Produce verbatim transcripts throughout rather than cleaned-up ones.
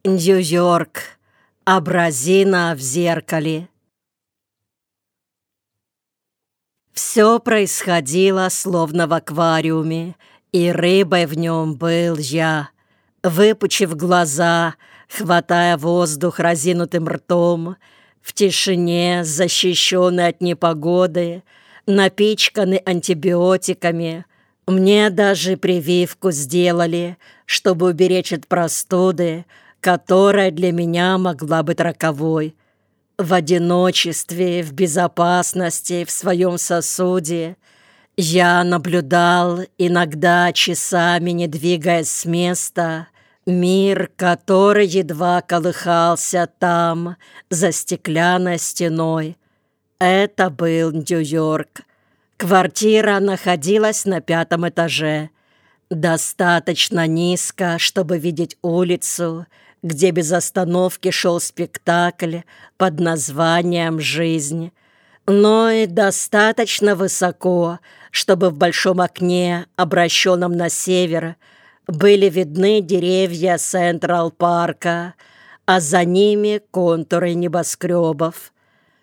Нью-Йорк. Абразина в зеркале. Все происходило словно в аквариуме, и рыбой в нем был я. Выпучив глаза, хватая воздух разинутым ртом, в тишине, защищенной от непогоды, напичканный антибиотиками, мне даже прививку сделали, чтобы уберечь от простуды, которая для меня могла быть роковой. В одиночестве, в безопасности, в своем сосуде я наблюдал, иногда часами не двигаясь с места, мир, который едва колыхался там, за стеклянной стеной. Это был Нью-Йорк. Квартира находилась на пятом этаже, достаточно низко, чтобы видеть улицу, где без остановки шел спектакль под названием «Жизнь», но и достаточно высоко, чтобы в большом окне, обращенном на север, были видны деревья Централ-парка, а за ними контуры небоскребов.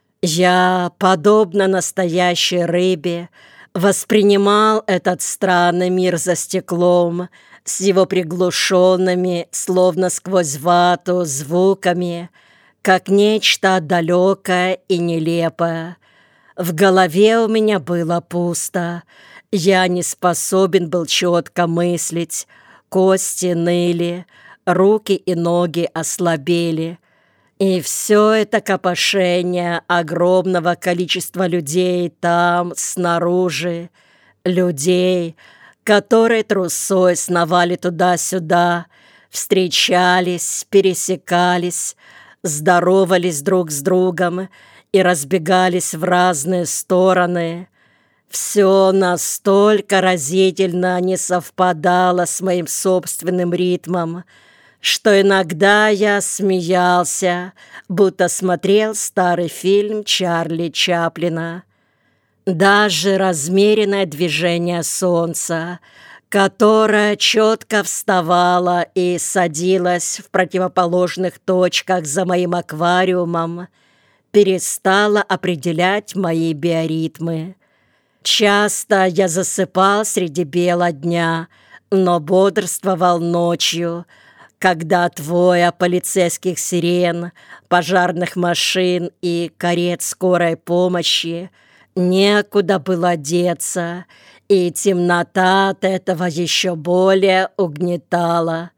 Я, подобно настоящей рыбе, воспринимал этот странный мир за стеклом, с его приглушенными, словно сквозь вату, звуками, как нечто далекое и нелепое. В голове у меня было пусто. Я не способен был четко мыслить. Кости ныли, руки и ноги ослабели. И все это копошение огромного количества людей там, снаружи, людей, которые трусой сновали туда-сюда, встречались, пересекались, здоровались друг с другом и разбегались в разные стороны. Все настолько разительно не совпадало с моим собственным ритмом, что иногда я смеялся, будто смотрел старый фильм Чарли Чаплина. Даже размеренное движение солнца, которое четко вставало и садилось в противоположных точках за моим аквариумом, перестало определять мои биоритмы. Часто я засыпал среди бела дня, но бодрствовал ночью, когда от воя полицейских сирен, пожарных машин и карет скорой помощи некуда было деться, и темнота от этого еще более угнетала.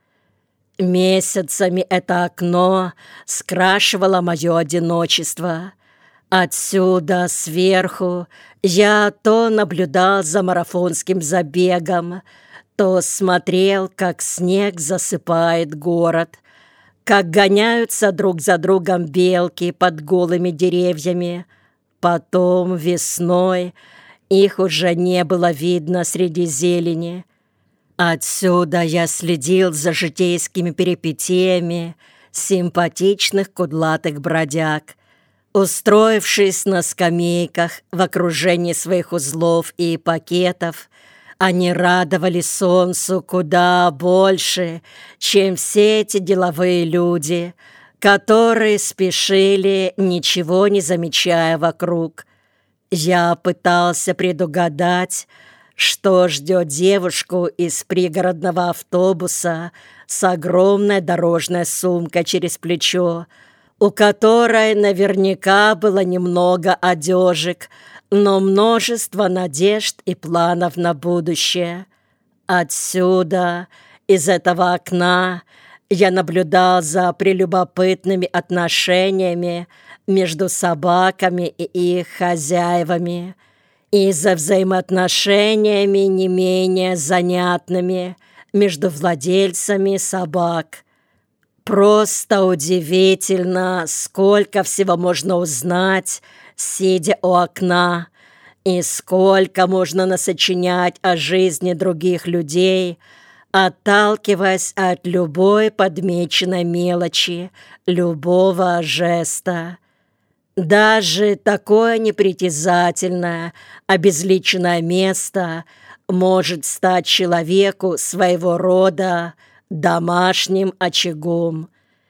Месяцами это окно скрашивало мое одиночество. Отсюда, сверху, я то наблюдал за марафонским забегом, то смотрел, как снег засыпает город, как гоняются друг за другом белки под голыми деревьями. Потом, весной, их уже не было видно среди зелени. Отсюда я следил за житейскими перипетиями симпатичных кудлатых бродяг. Устроившись на скамейках в окружении своих узлов и пакетов, они радовали солнцу куда больше, чем все эти деловые люди, которые спешили, ничего не замечая вокруг. Я пытался предугадать, что ждет девушку из пригородного автобуса с огромной дорожной сумкой через плечо, у которой наверняка было немного одежек, но множество надежд и планов на будущее. Отсюда, из этого окна, я наблюдал за прелюбопытными отношениями между собаками и их хозяевами, и за взаимоотношениями не менее занятными между владельцами собак. Просто удивительно, сколько всего можно узнать, сидя у окна, и сколько можно насочинять о жизни других людей, отталкиваясь от любой подмеченной мелочи, любого жеста. Даже такое непритязательное, обезличенное место может стать человеку своего рода домашним очагом.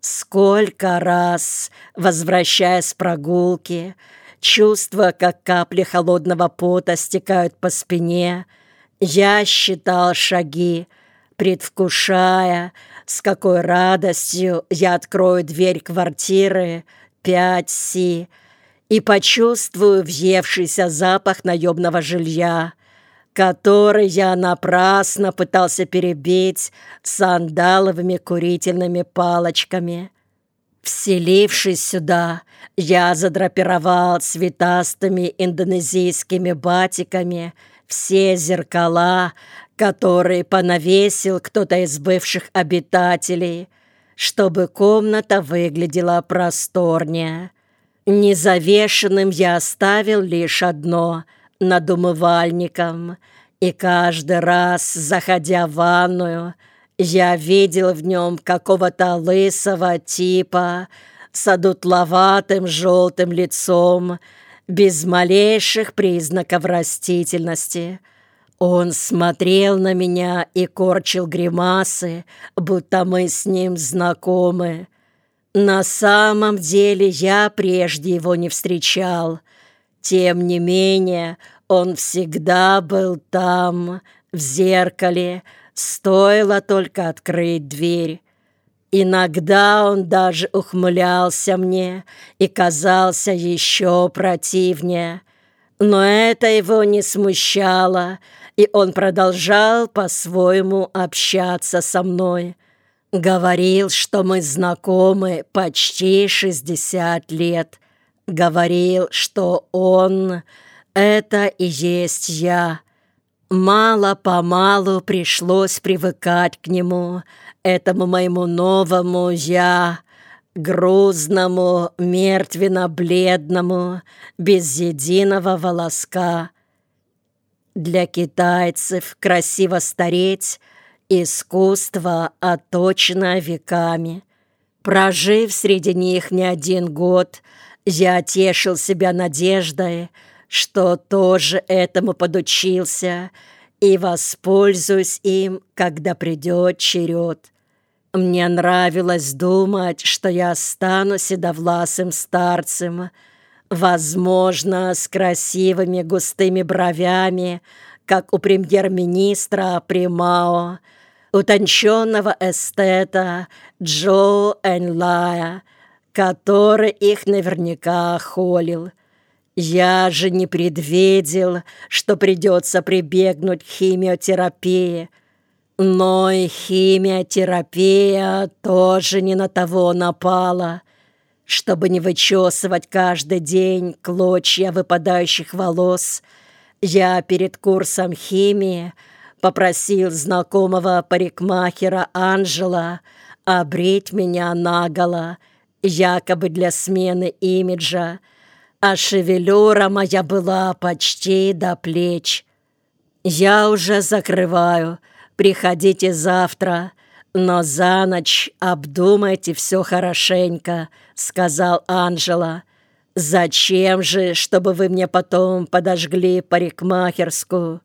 Сколько раз, возвращаясь с прогулки, чувствуя, как капли холодного пота стекают по спине, я считал шаги, предвкушая, с какой радостью я открою дверь квартиры пять Си и почувствую въевшийся запах наемного жилья, который я напрасно пытался перебить сандаловыми курительными палочками. Вселившись сюда, я задрапировал цветастыми индонезийскими батиками все зеркала, которые понавесил кто-то из бывших обитателей, чтобы комната выглядела просторнее. Незавешенным я оставил лишь одно — над умывальником, и каждый раз, заходя в ванную, я видел в нем какого-то лысого типа с одутловатым желтым лицом, без малейших признаков растительности. Он смотрел на меня и корчил гримасы, будто мы с ним знакомы. На самом деле я прежде его не встречал. Тем не менее, он всегда был там, в зеркале, стоило только открыть дверь. Иногда он даже ухмылялся мне и казался еще противнее. Но это его не смущало, и он продолжал по-своему общаться со мной. Говорил, что мы знакомы почти шестьдесят лет. Говорил, что он — это и есть я. Мало-помалу пришлось привыкать к нему, этому моему новому «я», грузному, мертвенно-бледному, без единого волоска. Для китайцев красиво стареть — искусство, оточенное веками. Прожив среди них не один год, я тешил себя надеждой, что тоже этому подучился и воспользуюсь им, когда придет черед. Мне нравилось думать, что я стану седовласым старцем, возможно, с красивыми густыми бровями, как у премьер-министра при Мао, утонченного эстета Джоу Энлая, который их наверняка холил. Я же не предвидел, что придется прибегнуть к химиотерапии. Но и химиотерапия тоже не на того напала. Чтобы не вычесывать каждый день клочья выпадающих волос, я перед курсом химии попросил знакомого парикмахера Анжела обрить меня наголо, якобы для смены имиджа, а шевелюра моя была почти до плеч. «Я уже закрываю, приходите завтра, но за ночь обдумайте все хорошенько», — сказал Анжела. «Зачем же, чтобы вы мне потом подожгли парикмахерскую?»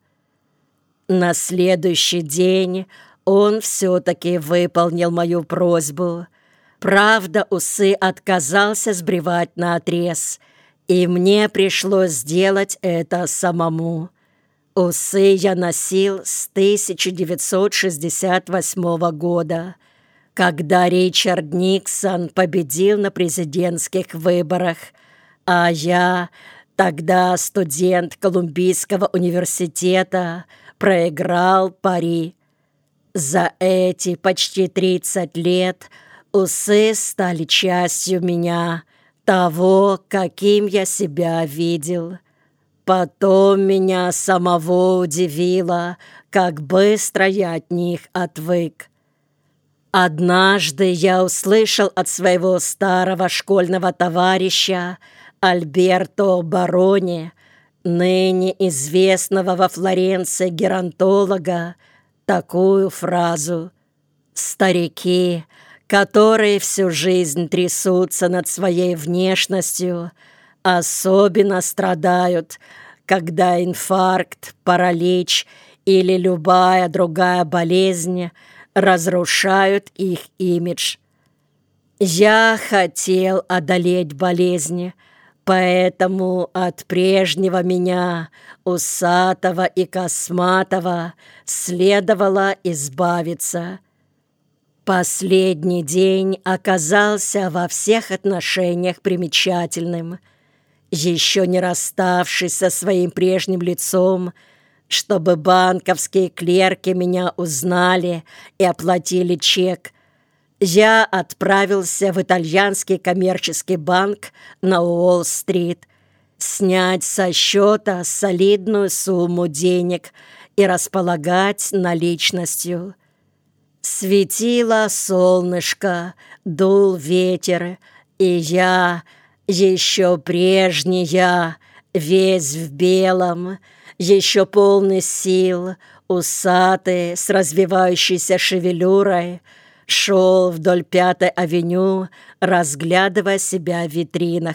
На следующий день он все-таки выполнил мою просьбу. Правда, усы отказался сбривать наотрез, и мне пришлось сделать это самому. Усы я носил с тысяча девятьсот шестьдесят восьмого года, когда Ричард Никсон победил на президентских выборах, а я, тогда студент Колумбийского университета, проиграл пари. За эти почти тридцать лет усы стали частью меня, того, каким я себя видел. Потом меня самого удивило, как быстро я от них отвык. Однажды я услышал от своего старого школьного товарища Альберто Барони, ныне известного во Флоренции геронтолога, такую фразу: «Старики, которые всю жизнь трясутся над своей внешностью, особенно страдают, когда инфаркт, паралич или любая другая болезнь разрушают их имидж». Я хотел одолеть болезни, поэтому от прежнего меня, усатого и косматого, следовало избавиться. Последний день оказался во всех отношениях примечательным. Еще не расставшись со своим прежним лицом, чтобы банковские клерки меня узнали и оплатили чек, я отправился в итальянский коммерческий банк на Уолл-стрит снять со счета солидную сумму денег и располагать наличностью. Светило солнышко, дул ветер, и я, еще прежний я, весь в белом, еще полный сил, усатый, с развивающейся шевелюрой, шел вдоль Пятой авеню, разглядывая себя в витринах.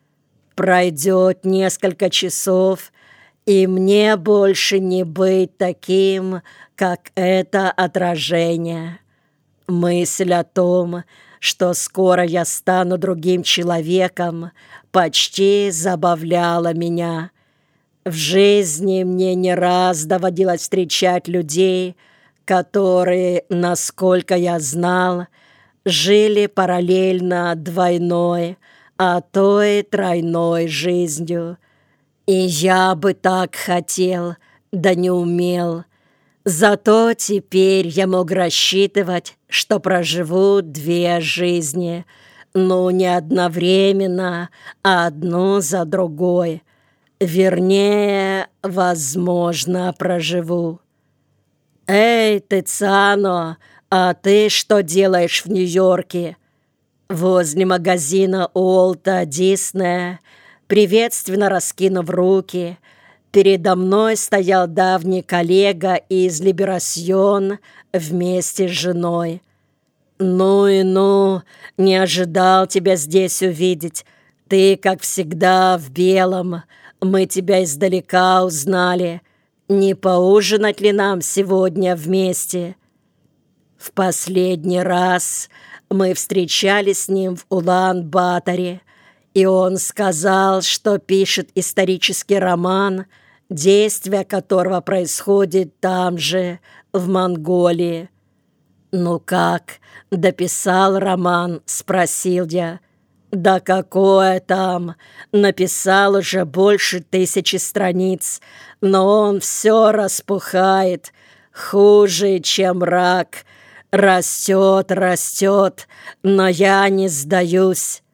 Пройдет несколько часов, и мне больше не быть таким, как это отражение. Мысль о том, что скоро я стану другим человеком, почти забавляла меня. В жизни мне не раз доводилось встречать людей, которые, насколько я знал, жили параллельно двойной, а то и тройной жизнью. И я бы так хотел, да не умел. Зато теперь я мог рассчитывать, что проживу две жизни, ну, не одновременно, а одну за другой. Вернее, возможно, проживу. «Эй, Тициано, а ты что делаешь в Нью-Йорке?» Возле магазина Уолта Диснея, приветственно раскинув руки, передо мной стоял давний коллега из «Либерасьон» вместе с женой. «Ну и ну, не ожидал тебя здесь увидеть. Ты, как всегда, в белом. Мы тебя издалека узнали. Не поужинать ли нам сегодня вместе?» В последний раз мы встречались с ним в Улан-Баторе, и он сказал, что пишет исторический роман, действие которого происходит там же, в Монголии. «Ну как, дописал роман?» — спросил я. «Да какое там! Написал уже больше тысячи страниц, но он все распухает, хуже, чем рак. Растет, растет, но я не сдаюсь».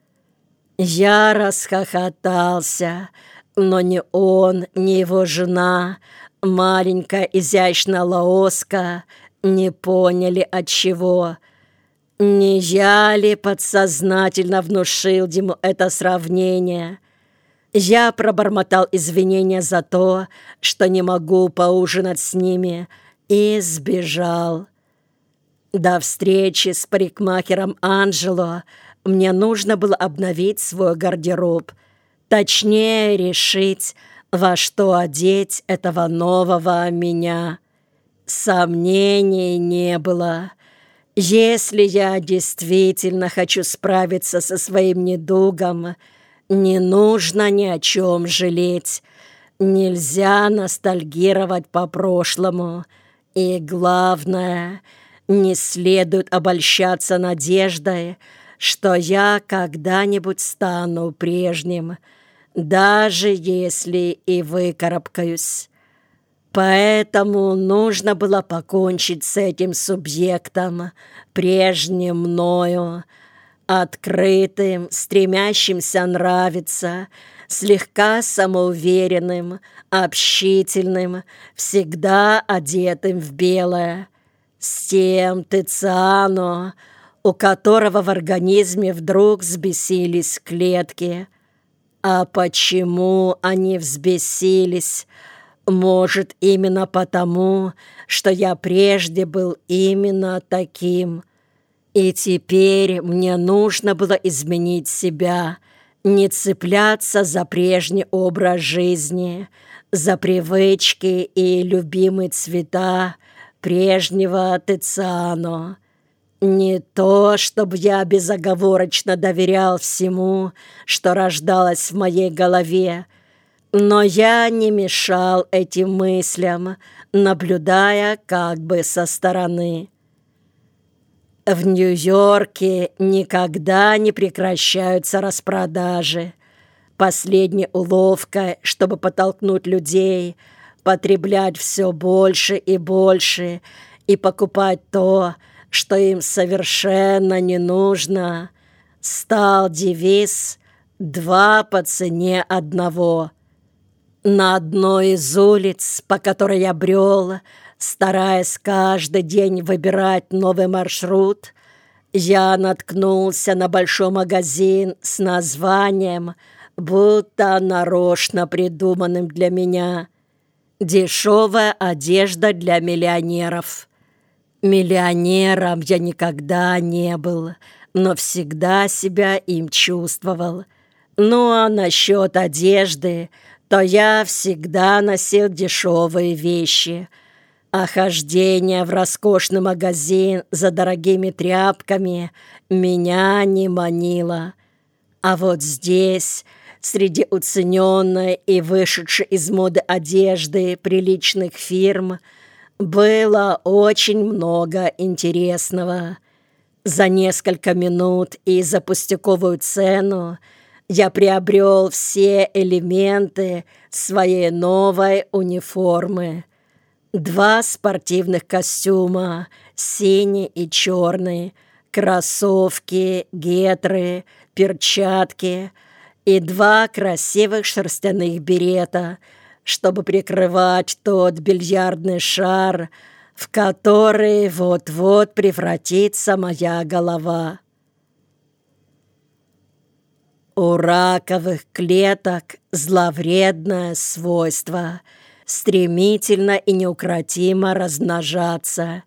Я расхохотался, но ни он, ни его жена, маленькая изящная лаоска, не поняли отчего. Не я ли подсознательно внушил ему это сравнение? Я пробормотал извинения за то, что не могу поужинать с ними, и сбежал. До встречи с парикмахером Анджело мне нужно было обновить свой гардероб, точнее решить, во что одеть этого нового меня. Сомнений не было. Если я действительно хочу справиться со своим недугом, не нужно ни о чем жалеть. Нельзя ностальгировать по прошлому. И главное, не следует обольщаться надеждой, что я когда-нибудь стану прежним, даже если и выкарабкаюсь. Поэтому нужно было покончить с этим субъектом, прежним мною, открытым, стремящимся нравиться, слегка самоуверенным, общительным, всегда одетым в белое, с тем Тициано, у которого в организме вдруг взбесились клетки. А почему они взбесились? Может, именно потому, что я прежде был именно таким. И теперь мне нужно было изменить себя, не цепляться за прежний образ жизни, за привычки и любимые цвета прежнего Тициано. Не то, чтобы я безоговорочно доверял всему, что рождалось в моей голове, но я не мешал этим мыслям, наблюдая как бы со стороны. В Нью-Йорке никогда не прекращаются распродажи. Последней уловкой, чтобы подтолкнуть людей потреблять все больше и больше и покупать то, что им совершенно не нужно, стал девиз «два по цене одного». На одной из улиц, по которой я брел, стараясь каждый день выбирать новый маршрут, я наткнулся на большой магазин с названием, будто нарочно придуманным для меня: «Дешевая одежда для миллионеров». Миллионером я никогда не был, но всегда себя им чувствовал. Ну а насчет одежды, то я всегда носил дешевые вещи, а хождение в роскошный магазин за дорогими тряпками меня не манило. А вот здесь, среди уцененной и вышедшей из моды одежды приличных фирм, было очень много интересного. За несколько минут и за пустяковую цену я приобрел все элементы своей новой униформы. Два спортивных костюма, синий и черный, кроссовки, гетры, перчатки и два красивых шерстяных берета, чтобы прикрывать тот бильярдный шар, в который вот-вот превратится моя голова. У раковых клеток зловредное свойство стремительно и неукротимо размножаться.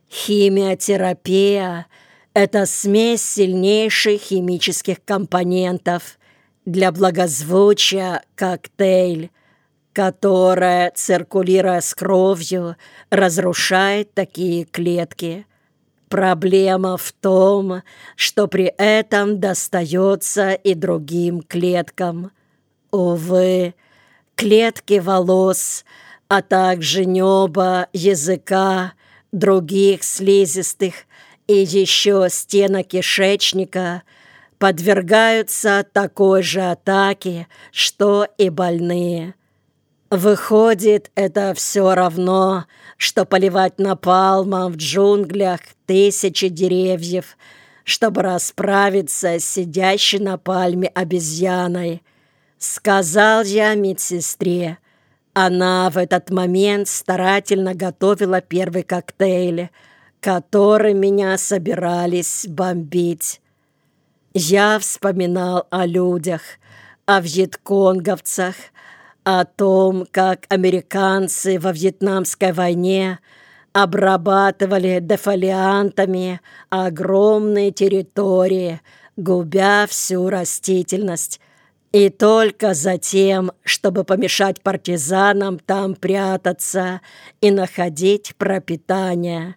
Химиотерапия – это смесь сильнейших химических компонентов, для благозвучия коктейль, которая, циркулируя с кровью, разрушает такие клетки. Проблема в том, что при этом достается и другим клеткам. Увы, клетки волос, а также неба, языка, других слизистых и еще стенок кишечника подвергаются такой же атаке, что и больные. Выходит, это все равно, что поливать напалмом в джунглях тысячи деревьев, чтобы расправиться с сидящей на пальме обезьяной. Сказал я медсестре. Она в этот момент старательно готовила первый коктейль, который меня собирались бомбить. Я вспоминал о людях, о вьетконговцах, о том, как американцы во Вьетнамской войне обрабатывали дефолиантами огромные территории, губя всю растительность, и только затем, чтобы помешать партизанам там прятаться и находить пропитание.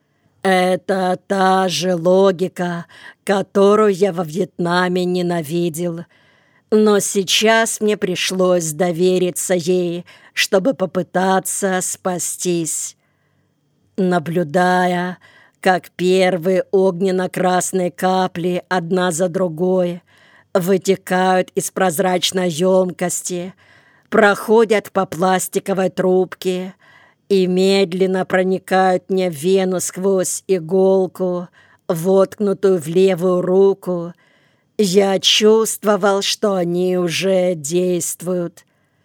Это та же логика, которую я во Вьетнаме ненавидел. Но сейчас мне пришлось довериться ей, чтобы попытаться спастись. Наблюдая, как первые огненно-красные капли одна за другой вытекают из прозрачной емкости, проходят по пластиковой трубке и медленно проникают мне в вену сквозь иголку, воткнутую в левую руку, я чувствовал, что они уже действуют.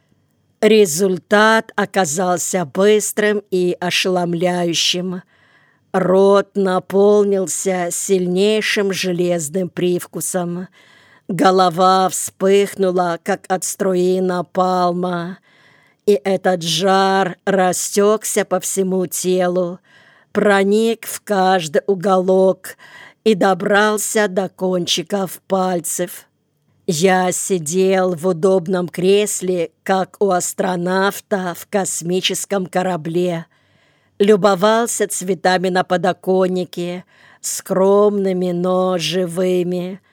Результат оказался быстрым и ошеломляющим. Рот наполнился сильнейшим железным привкусом. Голова вспыхнула, как от струи напалма, и этот жар растекся по всему телу, проник в каждый уголок и добрался до кончиков пальцев. Я сидел в удобном кресле, как у астронавта в космическом корабле. любовался цветами на подоконнике, скромными, но живыми,